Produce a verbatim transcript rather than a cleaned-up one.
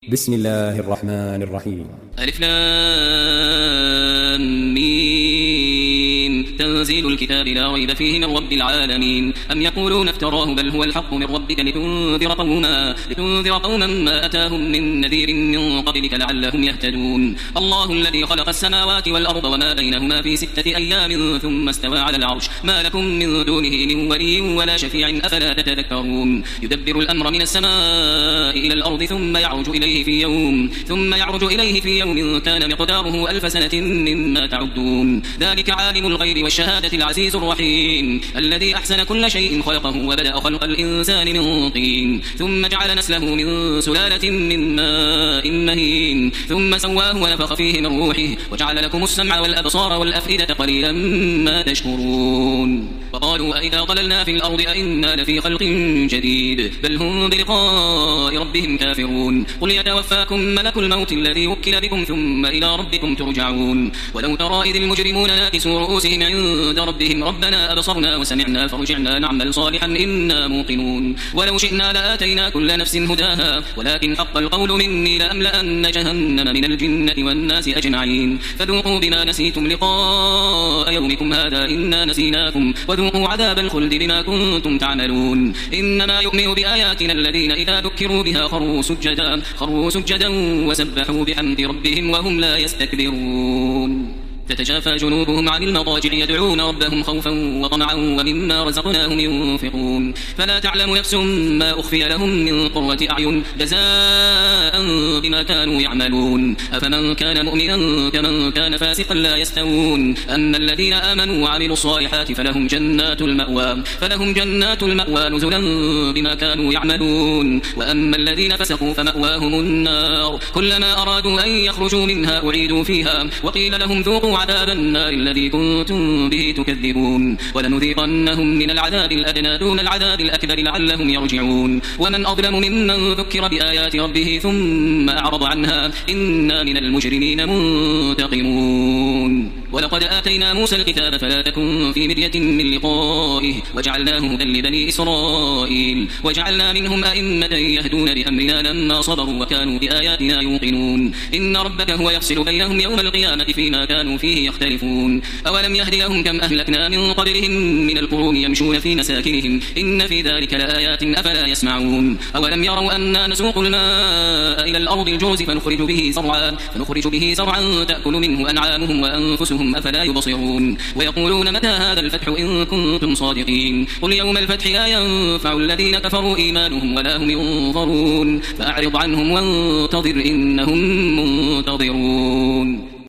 بسم الله الرحمن الرحيم. ألف لام ميم. تنزيل الكتاب لا ريب فيه من رب العالمين. أم يقولون افتراه بل هو الحق من ربك لتنذر قوما لتنذر قوما ما أتاهم من نذير من قبلك لعلهم يهتدون. الله الذي خلق السماوات والأرض وما بينهما في ستة أيام ثم استوى على العرش ما لكم من دونه من ولي ولا شفيع أفلا تتذكرون. يدبر الأمر من السماء إلى الأرض ثم يعرج إليه في يوم ثم يعرج إليه في يوم كان مقداره ألف سنة مما تعدون. ذلك عالم الغيب والشهادة العزيز الرحيم الذي أحسن كل شيء خلقه وبدأ خلق الإنسان من طين ثم جعل نسله من سلالة من ماء مهين ثم سواه ونفخ فيه من روحه وجعل لكم السمع والأبصار والأفئدة قليلا ما تشكرون. وقالوا أئذا ضللنا في الأرض أئنا لفي خلق جديد بل هم بلقاء ربهم كافرون. قل يتوفاكم ملك الموت الذي وكل بكم ثم إلى ربكم ترجعون. ولو ترى إذ المجرمون ناكسوا رؤوسهم عند ربهم ربنا أبصرنا وسمعنا فرجعنا نعمل صالحا إنا موقنون. ولو شئنا لآتينا كل نفس هداها ولكن حق القول مني لأملأن جهنم من الجنة والناس أجمعين. فذوقوا بما نسيتم لقاء يومكم هذا إنا نسيناكم وذوقوا عذاب الخلد بما كنتم تعملون. إنما يؤمن بآياتنا الذين إذا ذكروا بها خروا سجدا خروا سجدا وسبحوا بحمد ربهم وهم لا يستكبرون. تتجافى جنوبهم عن المضاجع يدعون ربهم خوفا وطمعا ومما رزقناهم ينفقون. فلا تعلم نفس ما أخفي لهم من قرة أعين جزاء بما كانوا يعملون. أفمن كان مؤمنا كمن كان فاسقا لا يستوون. أما الذين آمنوا وعملوا الصالحات فلهم جنات المأوى فلهم جنات المأوى نزلا بما كانوا يعملون. وأما الذين فسقوا فمأواهم النار كلما أرادوا أن يخرجوا منها أعيدوا فيها وقيل لهم ذوقوا عذاب النار الذي كنتم به تكذبون. ولنذيقنهم من العذاب الأدنى دون العذاب الأكبر لعلهم يرجعون. ومن أظلم ممن ذكر بآيات ربه ثم أعرض عنها إنا من المجرمين منتقمون. ولقد آتينا موسى الكتاب فلا تكن في مرية من لقائه وجعلناه هدى لبني إسرائيل وجعلنا منهم أئمة يهدون بأمرنا لما صبروا وكانوا بآياتنا يوقنون. إن ربك هو يفصل بينهم يوم القيامة فيما كانوا فيه يختلفون. أولم يهد لهم كم أهلكنا من قبلهم من القرون يمشون في مساكنهم إن في ذلك لآيات أفلا يسمعون. أولم يروا أنا نسوق الماء إلى الأرض الجرز فنخرج به زرعا فنخرج به زرعا تأكل منه أنعامهم وأنفسهم أفلا يبصرون. ويقولون متى هذا الفتح إن كنتم صادقين. قل يوم الفتح لا ينفع الذين كفروا إيمانهم ولا هم ينظرون. فأعرض عنهم وانتظر إنهم منتظرون.